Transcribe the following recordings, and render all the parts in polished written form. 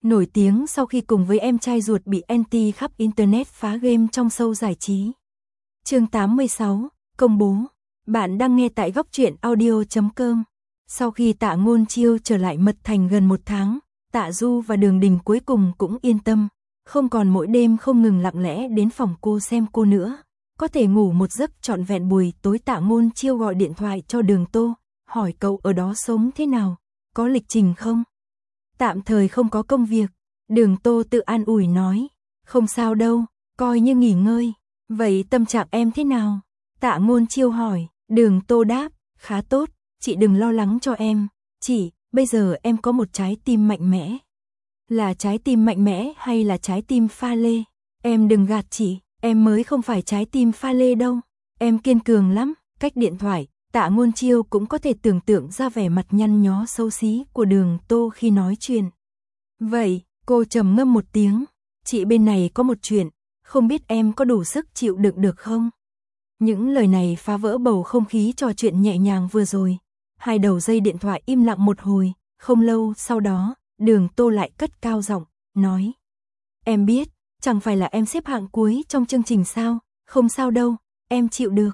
nổi tiếng sau khi cùng với em trai ruột bị anti khắp internet phá game trong show giải trí. Chương 86, công bố. Bạn đang nghe tại góc truyện audio.com. Sau khi Tạ Ngôn Chiêu trở lại Mật Thành gần 1 tháng, Tạ Du và Đường Đình cuối cùng cũng yên tâm, không còn mỗi đêm không ngừng lặng lẽ đến phòng cô xem cô nữa. Có thể ngủ một giấc trọn vẹn. Buổi tối Tạ Ngôn Chiêu gọi điện thoại cho Đường Tô, hỏi cậu ở đó sống thế nào, có lịch trình không? Tạm thời không có công việc. Đường Tô tự an ủi nói, không sao đâu, coi như nghỉ ngơi. Vậy tâm trạng em thế nào? Tạ Ngôn Chiêu hỏi. Đường Tô đáp, khá tốt, chị đừng lo lắng cho em. Chị, bây giờ em có một trái tim mạnh mẽ. Là trái tim mạnh mẽ hay là trái tim pha lê? Em đừng gạt chị, em mới không phải trái tim pha lê đâu. Em kiên cường lắm. Cách điện thoại, Tạ Ngôn Chiêu cũng có thể tưởng tượng ra vẻ mặt nhăn nhó xấu xí của Đường Tô khi nói chuyện. Vậy, cô trầm ngâm một tiếng, chị bên này có một chuyện, không biết em có đủ sức chịu đựng được không? Những lời này phá vỡ bầu không khí trò chuyện nhẹ nhàng vừa rồi. Hai đầu dây điện thoại im lặng một hồi, không lâu sau đó, Đường Tô lại cất cao giọng, nói. Em biết, chẳng phải là em xếp hạng cuối trong chương trình sao, không sao đâu, em chịu được.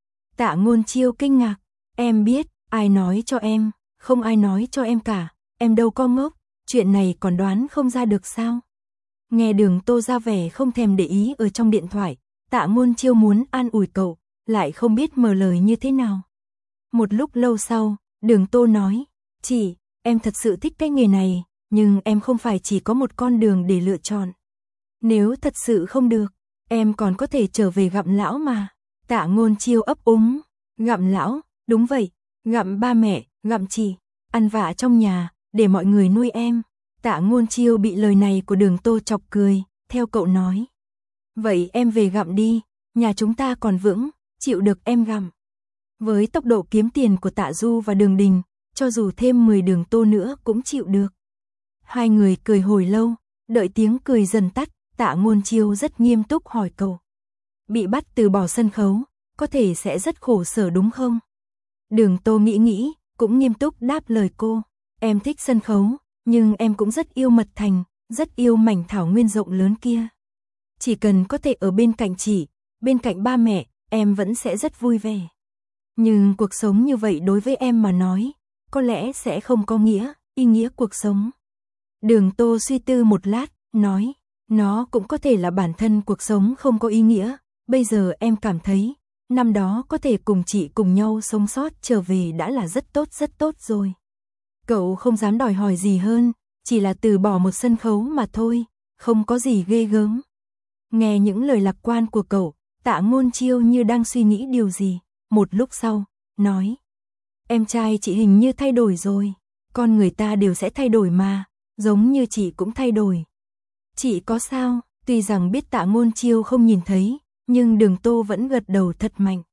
Tạ Ngôn Chiêu kinh ngạc, em biết, ai nói cho em, không ai nói cho em cả, em đâu có ngốc, chuyện này còn đoán không ra được sao? Nghe Đường Tô ra vẻ không thèm để ý ở trong điện thoại, Tạ Ngôn Chiêu muốn an ủi cậu, lại không biết mở lời như thế nào. Một lúc lâu sau, Đường Tô nói, chị, em thật sự thích cái nghề này, nhưng em không phải chỉ có một con đường để lựa chọn. Nếu thật sự không được, em còn có thể trở về gặm lão mà. Tạ Ngôn Chiêu ấp úng, gặm lão, đúng vậy, gặm ba mẹ, gặm chị, ăn vạ trong nhà, để mọi người nuôi em. Tạ Ngôn Chiêu bị lời này của Đường Tô chọc cười, theo cậu nói. Vậy em về gặm đi, nhà chúng ta còn vững, chịu được em gặm. Với tốc độ kiếm tiền của Tạ Du và Đường Đình, cho dù thêm 10 Đường Tô nữa cũng chịu được. Hai người cười hồi lâu, đợi tiếng cười dần tắt, Tạ Ngôn Chiêu rất nghiêm túc hỏi cậu. Bị bắt từ bỏ sân khấu, có thể sẽ rất khổ sở đúng không? Đường Tô nghĩ, cũng nghiêm túc đáp lời cô. Em thích sân khấu, nhưng em cũng rất yêu Mật Thành, rất yêu mảnh thảo nguyên rộng lớn kia. Chỉ cần có thể ở bên cạnh chị, bên cạnh ba mẹ, em vẫn sẽ rất vui vẻ. Nhưng cuộc sống như vậy đối với em mà nói, có lẽ sẽ không có ý nghĩa cuộc sống. Đường Tô suy tư một lát, nói, nó cũng có thể là bản thân cuộc sống không có ý nghĩa. Bây giờ em cảm thấy, năm đó có thể cùng chị cùng nhau sống sót trở về đã là rất tốt rồi. Cậu không dám đòi hỏi gì hơn, chỉ là từ bỏ một sân khấu mà thôi, không có gì ghê gớm. Nghe những lời lạc quan của cậu, Tạ Ngôn Chiêu như đang suy nghĩ điều gì. Một lúc sau, nói, em trai chị hình như thay đổi rồi, con người ta đều sẽ thay đổi mà, giống như chị cũng thay đổi. Chị có sao? Tuy rằng biết Tạ Ngôn Chiêu không nhìn thấy, nhưng Đường Tô vẫn gật đầu thật mạnh.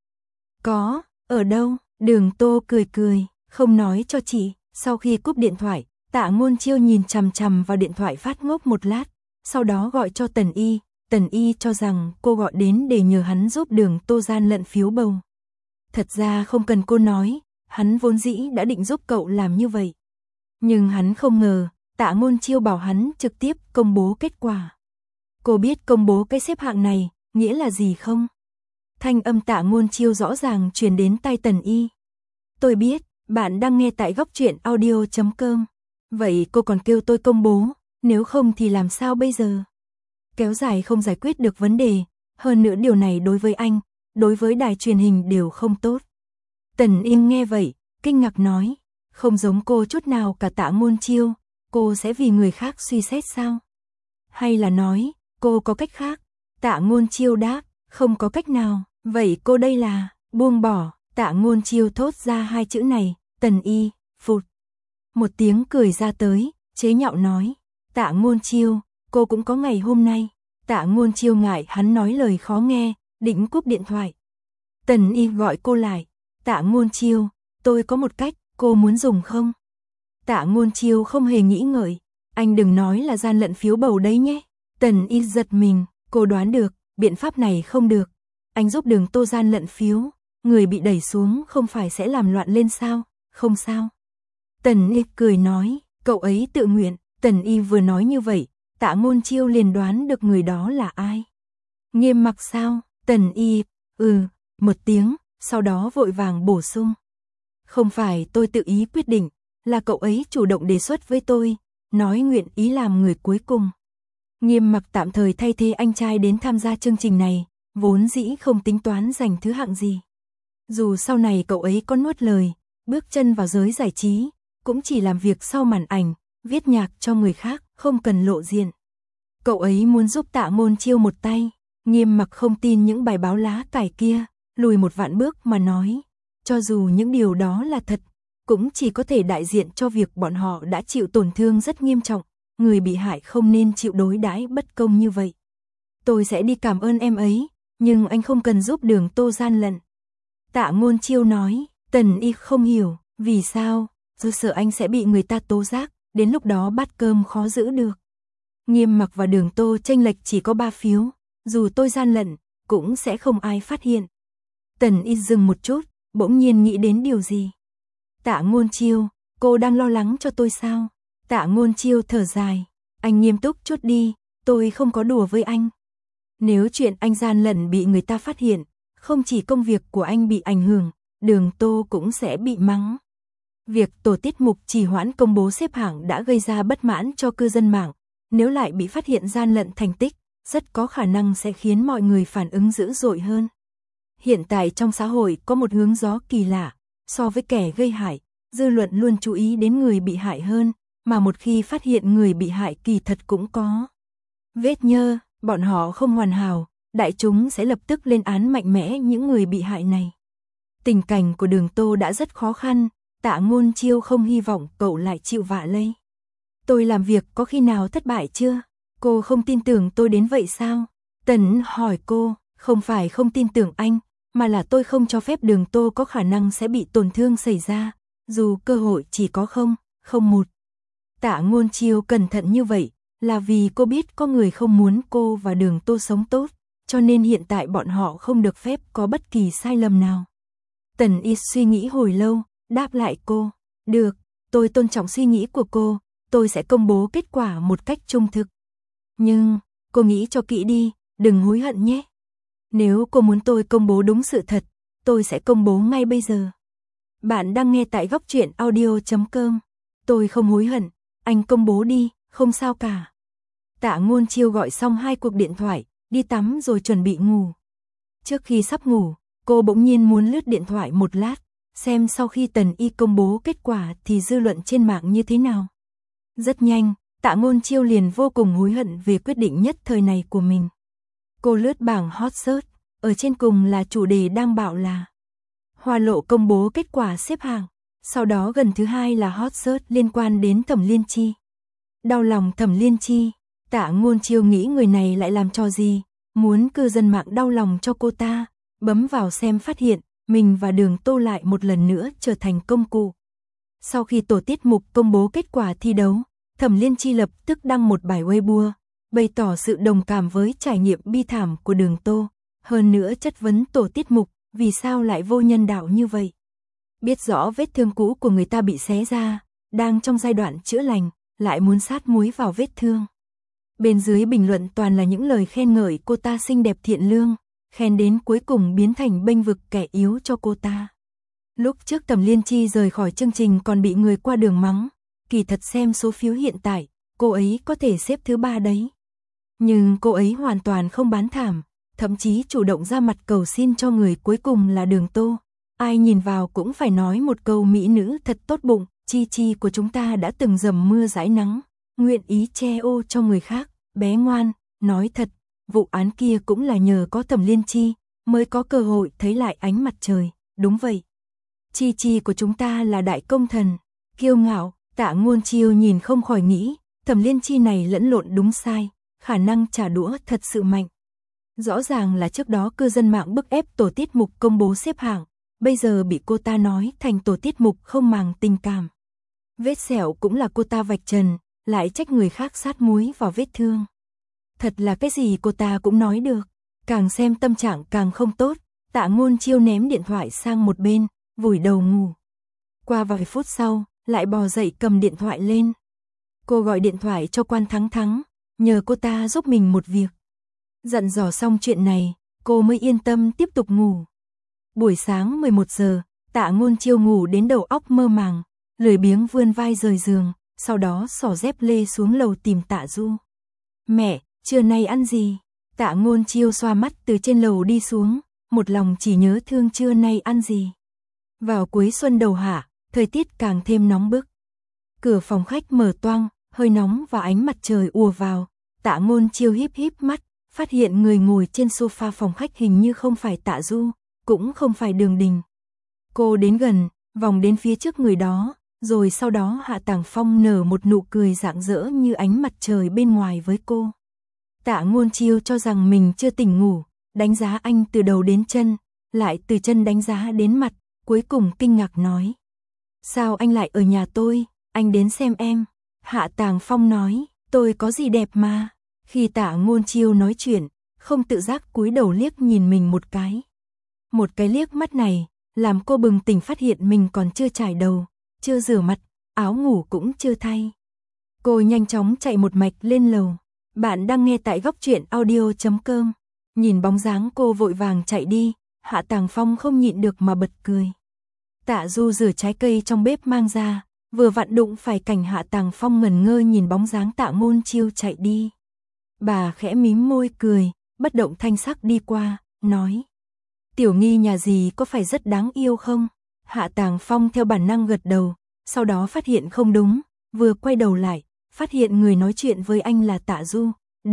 Có, ở đâu? Đường Tô cười, không nói cho chị. Sau khi cúp điện thoại, Tạ Ngôn Chiêu nhìn chằm chằm vào điện thoại phát ngốc một lát, sau đó gọi cho Tần Y. Tần Y cho rằng cô gọi đến để nhờ hắn giúp Đường Tô gian lận phiếu bầu. Thật ra không cần cô nói, hắn vốn dĩ đã định giúp cậu làm như vậy. Nhưng hắn không ngờ, Tạ Ngôn Chiêu bảo hắn trực tiếp công bố kết quả. Cô biết công bố cái xếp hạng này, nghĩa là gì không? Thanh âm Tạ Ngôn Chiêu rõ ràng truyền đến tai Tần Y. Tôi biết, bạn đang nghe tại góc truyện audio.com. Vậy cô còn kêu tôi công bố, nếu không thì làm sao bây giờ? Kéo dài không giải quyết được vấn đề, hơn nữa điều này đối với anh, đối với đài truyền hình đều không tốt. Tần Y nghe vậy, kinh ngạc nói, không giống cô chút nào cả Tạ Ngôn Chiêu, cô sẽ vì người khác suy xét sao? Hay là nói, cô có cách khác? Tạ Ngôn Chiêu đáp, không có cách nào, vậy cô đây là, buông bỏ. Tạ Ngôn Chiêu thốt ra hai chữ này, Tần Y, phụt. Một tiếng cười ra tới, chế nhạo nói, Tạ Ngôn Chiêu, cô cũng có ngày hôm nay. Tạ Ngôn Chiêu ngại hắn nói lời khó nghe, định cúp điện thoại. Tần Y gọi cô lại, Tạ Ngôn Chiêu, tôi có một cách, cô muốn dùng không? Tạ Ngôn Chiêu không hề nghĩ ngợi, anh đừng nói là gian lận phiếu bầu đấy nhé. Tần Y giật mình, cô đoán được, biện pháp này không được. Anh giúp Đường Tô gian lận phiếu, người bị đẩy xuống không phải sẽ làm loạn lên sao? Không sao. Tần Y cười nói, cậu ấy tự nguyện, Tần Y vừa nói như vậy, Tạ Ngôn Chiêu liền đoán được người đó là ai. Nghiêm Mặc sao? Tần Y, một tiếng, sau đó vội vàng bổ sung. Không phải tôi tự ý quyết định, là cậu ấy chủ động đề xuất với tôi, nói nguyện ý làm người cuối cùng. Nghiêm Mặc tạm thời thay thế anh trai đến tham gia chương trình này, vốn dĩ không tính toán giành thứ hạng gì. Dù sau này cậu ấy có nuốt lời, bước chân vào giới giải trí, cũng chỉ làm việc sau màn ảnh, viết nhạc cho người khác, không cần lộ diện. Cậu ấy muốn giúp Tạ Ngôn Chiêu một tay. Nghiêm Mặc không tin những bài báo lá cải kia, lùi một vạn bước mà nói, cho dù những điều đó là thật, cũng chỉ có thể đại diện cho việc bọn họ đã chịu tổn thương rất nghiêm trọng, người bị hại không nên chịu đối đãi bất công như vậy. Tôi sẽ đi cảm ơn em ấy, nhưng anh không cần giúp Đường Tô gian lận. Tạ Ngôn Chiêu nói. Tần Y không hiểu, vì sao? Tôi sợ anh sẽ bị người ta tố giác, đến lúc đó bát cơm khó giữ được. Nghiêm Mặc và Đường Tô chênh lệch chỉ có 3 phiếu, dù tôi gian lận, cũng sẽ không ai phát hiện. Tần Y dừng một chút, bỗng nhiên nghĩ đến điều gì. Tạ Ngôn Chiêu, cô đang lo lắng cho tôi sao? Tạ Ngôn Chiêu thở dài, anh nghiêm túc chút đi, tôi không có đùa với anh. Nếu chuyện anh gian lận bị người ta phát hiện, không chỉ công việc của anh bị ảnh hưởng, Đường Tô cũng sẽ bị mắng. Việc tổ tiết mục trì hoãn công bố xếp hạng đã gây ra bất mãn cho cư dân mạng, nếu lại bị phát hiện gian lận thành tích, rất có khả năng sẽ khiến mọi người phản ứng dữ dội hơn. Hiện tại trong xã hội có một hướng gió kỳ lạ, so với kẻ gây hại, dư luận luôn chú ý đến người bị hại hơn, mà một khi phát hiện người bị hại kỳ thật cũng có vết nhơ, bọn họ không hoàn hảo, đại chúng sẽ lập tức lên án mạnh mẽ những người bị hại này. Tình cảnh của Đường Tô đã rất khó khăn, Tạ Ngôn Chiêu không hy vọng cậu lại chịu vạ lây. Tôi làm việc có khi nào thất bại chưa? Cô không tin tưởng tôi đến vậy sao? Tần hỏi cô, không phải không tin tưởng anh, mà là tôi không cho phép Đường Tô có khả năng sẽ bị tổn thương xảy ra, dù cơ hội chỉ có 0,01. Tạ Ngôn Chiêu cẩn thận như vậy, là vì cô biết có người không muốn cô và Đường Tô sống tốt, cho nên hiện tại bọn họ không được phép có bất kỳ sai lầm nào. Tần Y suy nghĩ hồi lâu, đáp lại cô, được, tôi tôn trọng suy nghĩ của cô, tôi sẽ công bố kết quả một cách trung thực. Nhưng, cô nghĩ cho kỹ đi, đừng hối hận nhé. Nếu cô muốn tôi công bố đúng sự thật, tôi sẽ công bố ngay bây giờ. Bạn đang nghe tại Góc Truyện Audio.com. Tôi không hối hận, anh công bố đi, không sao cả. Tạ Ngôn Chiêu gọi xong 2 cuộc điện thoại, đi tắm rồi chuẩn bị ngủ. Trước khi sắp ngủ, cô bỗng nhiên muốn lướt điện thoại một lát, xem sau khi Tần Y công bố kết quả thì dư luận trên mạng như thế nào. Rất nhanh, Tạ Ngôn Chiêu liền vô cùng hối hận về quyết định nhất thời này của mình. Cô lướt bảng hot search, ở trên cùng là chủ đề đang bảo là Hoa Lộ công bố kết quả xếp hạng, sau đó gần thứ 2 là hot search liên quan đến Thẩm Liên Chi. Đau lòng Thẩm Liên Chi, Tạ Ngôn Chiêu nghĩ người này lại làm trò gì, muốn cư dân mạng đau lòng cho cô ta, bấm vào xem phát hiện, mình và Đường Tô lại một lần nữa trở thành công cụ. Sau khi tổ tiết mục công bố kết quả thi đấu, Thẩm Liên Chi lập tức đăng một bài Weibo, bày tỏ sự đồng cảm với trải nghiệm bi thảm của Đường Tô, hơn nữa chất vấn tổ tiết mục, vì sao lại vô nhân đạo như vậy. Biết rõ vết thương cũ của người ta bị xé ra, đang trong giai đoạn chữa lành, lại muốn sát muối vào vết thương. Bên dưới bình luận toàn là những lời khen ngợi cô ta xinh đẹp thiện lương, khen đến cuối cùng biến thành bênh vực kẻ yếu cho cô ta. Lúc trước Thẩm Liên Chi rời khỏi chương trình còn bị người qua đường mắng, kỳ thật xem số phiếu hiện tại, cô ấy có thể xếp thứ 3 đấy. Nhưng cô ấy hoàn toàn không bán thảm, thậm chí chủ động ra mặt cầu xin cho người cuối cùng là Đường Tô. Ai nhìn vào cũng phải nói một câu mỹ nữ thật tốt bụng, Chi Chi của chúng ta đã từng dầm mưa dãi nắng, nguyện ý che ô cho người khác, bé ngoan, nói thật, vụ án kia cũng là nhờ có Thẩm Liên Chi, mới có cơ hội thấy lại ánh mặt trời, đúng vậy. Chi Chi của chúng ta là đại công thần, kiêu ngạo, Tạ Ngôn Chiêu nhìn không khỏi nghĩ, Thẩm Liên Chi này lẫn lộn đúng sai, khả năng trả đũa thật sự mạnh. Rõ ràng là trước đó cư dân mạng bức ép tổ tiết mục công bố xếp hạng, bây giờ bị cô ta nói thành tổ tiết mục không màng tình cảm. Vết sẹo cũng là cô ta vạch trần, lại trách người khác sát muối vào vết thương. Thật là cái gì cô ta cũng nói được, càng xem tâm trạng càng không tốt, Tạ Ngôn Chiêu ném điện thoại sang một bên, vùi đầu ngủ. Qua vài phút sau, lại bò dậy cầm điện thoại lên. Cô gọi điện thoại cho Quan Thắng Thắng, nhờ cô ta giúp mình một việc. Dặn dò xong chuyện này, cô mới yên tâm tiếp tục ngủ. Buổi sáng 11 giờ, Tạ Ngôn Chiêu ngủ đến đầu óc mơ màng, lười biếng vươn vai rời giường, sau đó xỏ dép lê xuống lầu tìm Tạ Du. Mẹ, trưa nay ăn gì? Tạ Ngôn Chiêu xoa mắt từ trên lầu đi xuống, một lòng chỉ nhớ thương trưa nay ăn gì. Vào cuối xuân đầu hạ, thời tiết càng thêm nóng bức. Cửa phòng khách mở toang, hơi nóng và ánh mặt trời ùa vào. Tạ Ngôn Chiêu híp híp mắt, phát hiện người ngồi trên sofa phòng khách hình như không phải Tạ Du, cũng không phải Đường Đình. Cô đến gần, vòng đến phía trước người đó, rồi sau đó Hạ Tàng Phong nở một nụ cười rạng rỡ như ánh mặt trời bên ngoài với cô. Tạ Ngôn Chiêu cho rằng mình chưa tỉnh ngủ, đánh giá anh từ đầu đến chân, lại từ chân đánh giá đến mặt, cuối cùng kinh ngạc nói. Sao anh lại ở nhà tôi, anh đến xem em. Hạ Tàng Phong nói, tôi có gì đẹp mà. Khi Tạ Ngôn Chiêu nói chuyện, không tự giác cúi đầu liếc nhìn mình một cái. Một cái liếc mắt này, làm cô bừng tỉnh phát hiện mình còn chưa chải đầu, chưa rửa mặt, áo ngủ cũng chưa thay. Cô nhanh chóng chạy một mạch lên lầu. Bạn đang nghe tại góc truyện audio.com. Nhìn bóng dáng cô vội vàng chạy đi, Hạ Tàng Phong không nhịn được mà bật cười. Tạ Du rửa trái cây trong bếp mang ra, vừa vặn đụng phải cảnh Hạ Tàng Phong ngẩn ngơ nhìn bóng dáng Tạ Ngôn Chiêu chạy đi. Bà khẽ mím môi cười, bất động thanh sắc đi qua, nói. Tiểu Nghi nhà dì có phải rất đáng yêu không? Hạ Tàng Phong theo bản năng gật đầu, sau đó phát hiện không đúng, vừa quay đầu lại, phát hiện người nói chuyện với anh là Tạ Du.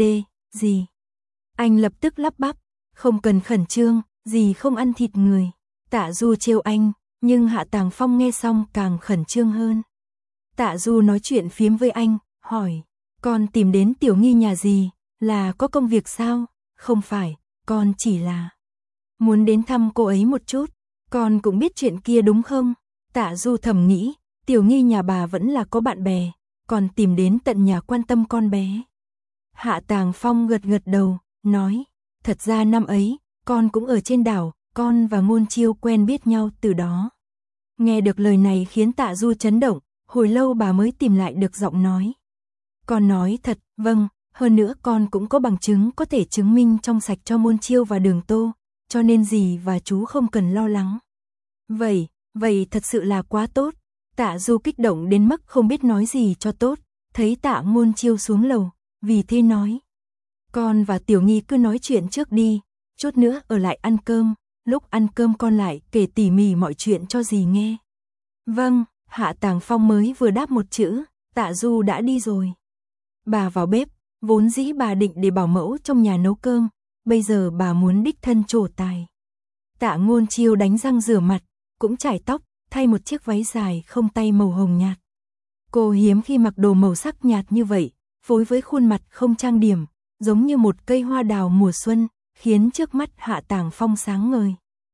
Gì? Anh lập tức lắp bắp, không cần khẩn trương, dì không ăn thịt người. Tạ Du trêu anh, nhưng Hạ Tàng Phong nghe xong càng khẩn trương hơn. Tạ Du nói chuyện phiếm với anh, hỏi, con tìm đến Tiểu Nghi nhà dì, là có công việc sao? Không phải, con chỉ là muốn đến thăm cô ấy một chút, con cũng biết chuyện kia đúng không? Tạ Du thầm nghĩ, Tiểu Nghi nhà bà vẫn là có bạn bè, còn tìm đến tận nhà quan tâm con bé. Hạ Tàng Phong gật gật đầu, nói, thật ra năm ấy, con cũng ở trên đảo, con và Ngôn Chiêu quen biết nhau từ đó. Nghe được lời này khiến Tạ Du chấn động, hồi lâu bà mới tìm lại được giọng nói. Con nói thật, vâng, hơn nữa con cũng có bằng chứng có thể chứng minh trong sạch cho Ngôn Chiêu và Đường Tô, cho nên dì và chú không cần lo lắng. Vậy thật sự là quá tốt. Tạ Du kích động đến mức không biết nói gì cho tốt, thấy Tạ Ngôn Chiêu xuống lầu, vì thế nói. Con và Tiểu Nghi cứ nói chuyện trước đi, chút nữa ở lại ăn cơm, lúc ăn cơm con lại kể tỉ mỉ mọi chuyện cho dì nghe. Vâng, Hạ Tàng Phong mới vừa đáp một chữ, Tạ Du đã đi rồi. Bà vào bếp, vốn dĩ bà định để bảo mẫu trong nhà nấu cơm, bây giờ bà muốn đích thân trổ tài. Tạ Ngôn Chiêu đánh răng rửa mặt, cũng chải tóc, thay một chiếc váy dài không tay màu hồng nhạt. Cô hiếm khi mặc đồ màu sắc nhạt như vậy, phối với khuôn mặt không trang điểm, giống như một cây hoa đào mùa xuân, khiến trước mắt Hạ Tàng Phong sáng ngời.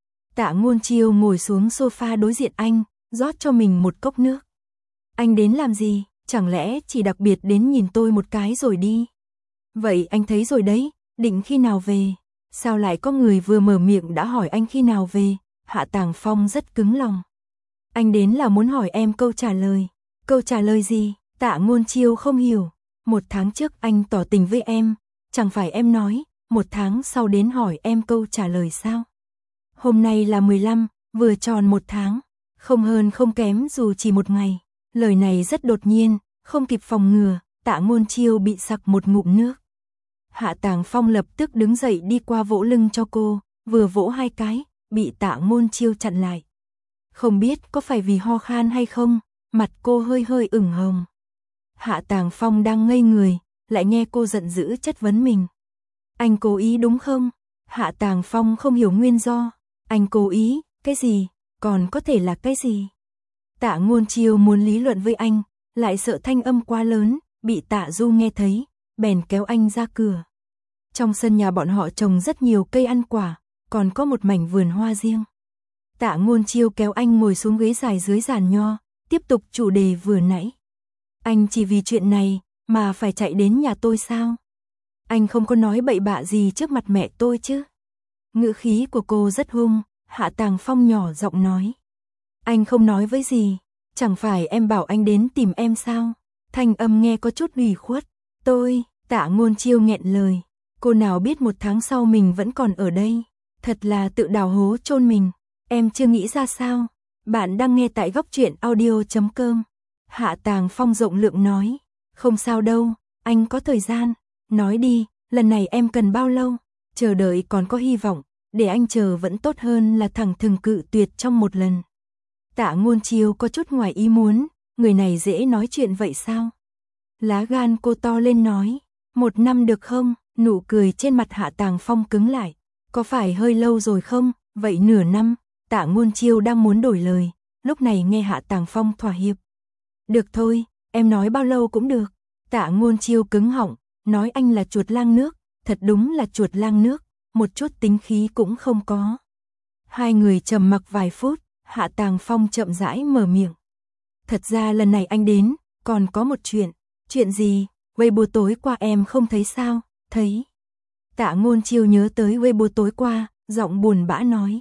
Tạ Ngôn Chiêu ngồi xuống sofa đối diện anh, rót cho mình một cốc nước. Anh đến làm gì? Chẳng lẽ chỉ đặc biệt đến nhìn tôi một cái rồi đi? Vậy anh thấy rồi đấy, định khi nào về? Sao lại có người vừa mở miệng đã hỏi anh khi nào về? Hạ Tàng Phong rất cứng lòng. Anh đến là muốn hỏi em câu trả lời. Câu trả lời gì? Tạ Ngôn Chiêu không hiểu. 1 tháng trước anh tỏ tình với em, chẳng phải em nói, 1 tháng sau đến hỏi em câu trả lời sao? Hôm nay là 15, vừa tròn 1 tháng, không hơn không kém dù chỉ 1 ngày. Lời này rất đột nhiên, không kịp phòng ngừa, Tạ Ngôn Chiêu bị sặc một ngụm nước. Hạ Tàng Phong lập tức đứng dậy đi qua vỗ lưng cho cô, vừa vỗ 2 cái, bị Tạ Ngôn Chiêu chặn lại. Không biết có phải vì ho khan hay không, mặt cô hơi hơi ửng hồng. Hạ Tàng Phong đang ngây người, lại nghe cô giận dữ chất vấn mình. Anh cố ý đúng không? Hạ Tàng Phong không hiểu nguyên do. Anh cố ý, cái gì? Còn có thể là cái gì? Tạ Ngôn Chiêu muốn lý luận với anh, lại sợ thanh âm quá lớn, bị Tạ Du nghe thấy, bèn kéo anh ra cửa. Trong sân nhà bọn họ trồng rất nhiều cây ăn quả, còn có một mảnh vườn hoa riêng. Tạ Ngôn Chiêu kéo anh ngồi xuống ghế dài dưới giàn nho, tiếp tục chủ đề vừa nãy. Anh chỉ vì chuyện này mà phải chạy đến nhà tôi sao? Anh không có nói bậy bạ gì trước mặt mẹ tôi chứ? Ngữ khí của cô rất hung, Hạ Tàng Phong nhỏ giọng nói. Anh không nói với gì, chẳng phải em bảo anh đến tìm em sao? Thanh âm nghe có chút ủy khuất. Tôi, Tạ Ngôn Chiêu nghẹn lời. Cô nào biết 1 tháng sau mình vẫn còn ở đây. Thật là tự đào hố chôn mình. Em chưa nghĩ ra sao? Bạn đang nghe tại góc truyện audio.com. Hạ Tàng Phong rộng lượng nói. Không sao đâu, anh có thời gian. Nói đi, lần này em cần bao lâu? Chờ đợi còn có hy vọng, để anh chờ vẫn tốt hơn là thẳng thừng cự tuyệt trong một lần. Tạ Ngôn Chiêu có chút ngoài ý muốn, người này dễ nói chuyện vậy sao? Lá gan cô to lên nói, 1 năm được không? Nụ cười trên mặt Hạ Tàng Phong cứng lại. Có phải hơi lâu rồi không? Vậy nửa năm. Tạ Ngôn Chiêu đang muốn đổi lời, lúc này nghe Hạ Tàng Phong thỏa hiệp. Được thôi, em nói bao lâu cũng được. Tạ Ngôn Chiêu cứng họng, nói anh là chuột lang nước, thật đúng là chuột lang nước, một chút tính khí cũng không có. Hai người trầm mặc vài phút, Hạ Tàng Phong chậm rãi mở miệng. Thật ra lần này anh đến, còn có một chuyện. Chuyện gì? Weibo tối qua em không thấy sao? Thấy. Tạ Ngôn Chiêu nhớ tới Weibo tối qua, giọng buồn bã nói.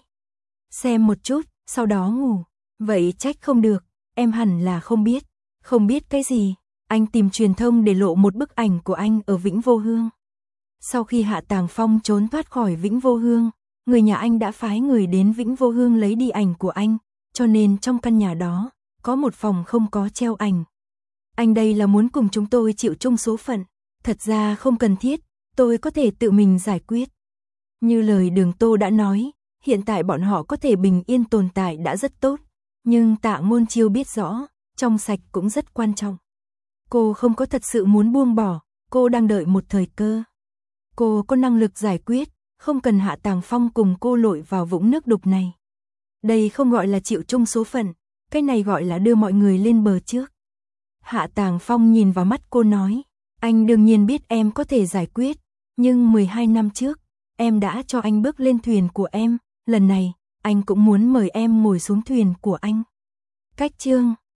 Xem một chút, sau đó ngủ. Vậy trách không được, em hẳn là không biết. Không biết cái gì? Anh tìm truyền thông để lộ một bức ảnh của anh ở Vĩnh Vô Hương. Sau khi Hạ Tàng Phong trốn thoát khỏi Vĩnh Vô Hương, người nhà anh đã phái người đến Vĩnh Vô Hương lấy đi ảnh của anh, cho nên trong căn nhà đó, có một phòng không có treo ảnh. Anh đây là muốn cùng chúng tôi chịu chung số phận. Thật ra không cần thiết, tôi có thể tự mình giải quyết. Như lời Đường Tô đã nói, hiện tại bọn họ có thể bình yên tồn tại đã rất tốt. Nhưng Tạ Ngôn Chiêu biết rõ, trong sạch cũng rất quan trọng. Cô không có thật sự muốn buông bỏ, cô đang đợi một thời cơ. Cô có năng lực giải quyết, không cần Hạ Tàng Phong cùng cô lội vào vũng nước đục này. Đây không gọi là chịu chung số phận, cái này gọi là đưa mọi người lên bờ trước. Hạ Tàng Phong nhìn vào mắt cô nói, anh đương nhiên biết em có thể giải quyết, nhưng 12 năm trước, em đã cho anh bước lên thuyền của em, lần này, anh cũng muốn mời em ngồi xuống thuyền của anh. Cách chương